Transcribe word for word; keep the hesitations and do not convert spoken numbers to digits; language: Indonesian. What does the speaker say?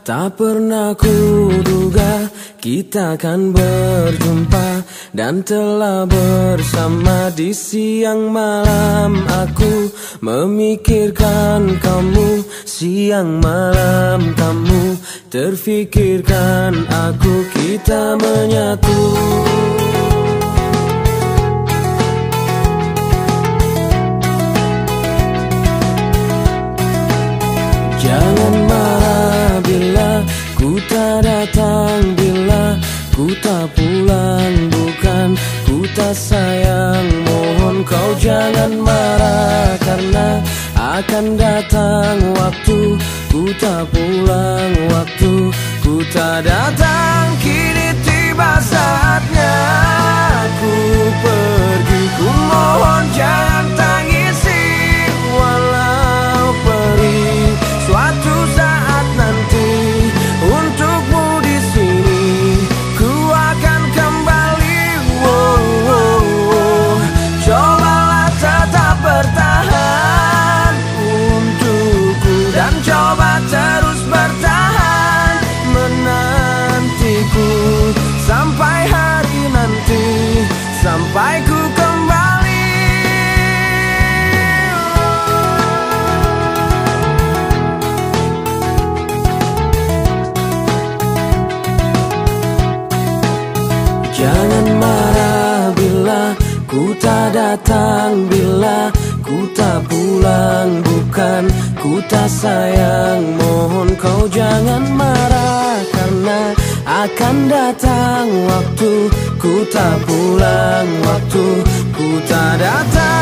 Tak pernah kuduga kita akan berjumpa dan telah bersama di siang malam. Aku memikirkan kamu, siang malam kamu terfikirkan aku, kita menyatu. Jangan marah bila ku tak datang, bila ku tak pulang, bukan ku tak sayang. Mohon kau jangan marah, karena akan datang waktu ku tak pulang, waktu ku tak datang. Kini tiba saatnya aku pergi, ku mohon jangan tangisi, walau perih. Suatu saat nanti untukmu di sini ku akan kembali. Wow, wow, wow. Cobalah tetap bertahan untukku dan coba terus bertahan menantiku sampai hari nanti, sampai ku kembali. Jangan marah bila ku tak datang, bila ku tak pulang, bukan ku tak sayang. Mohon kau jangan marah, karena akan datang waktu ku tak pulang, waktu ku tak datang.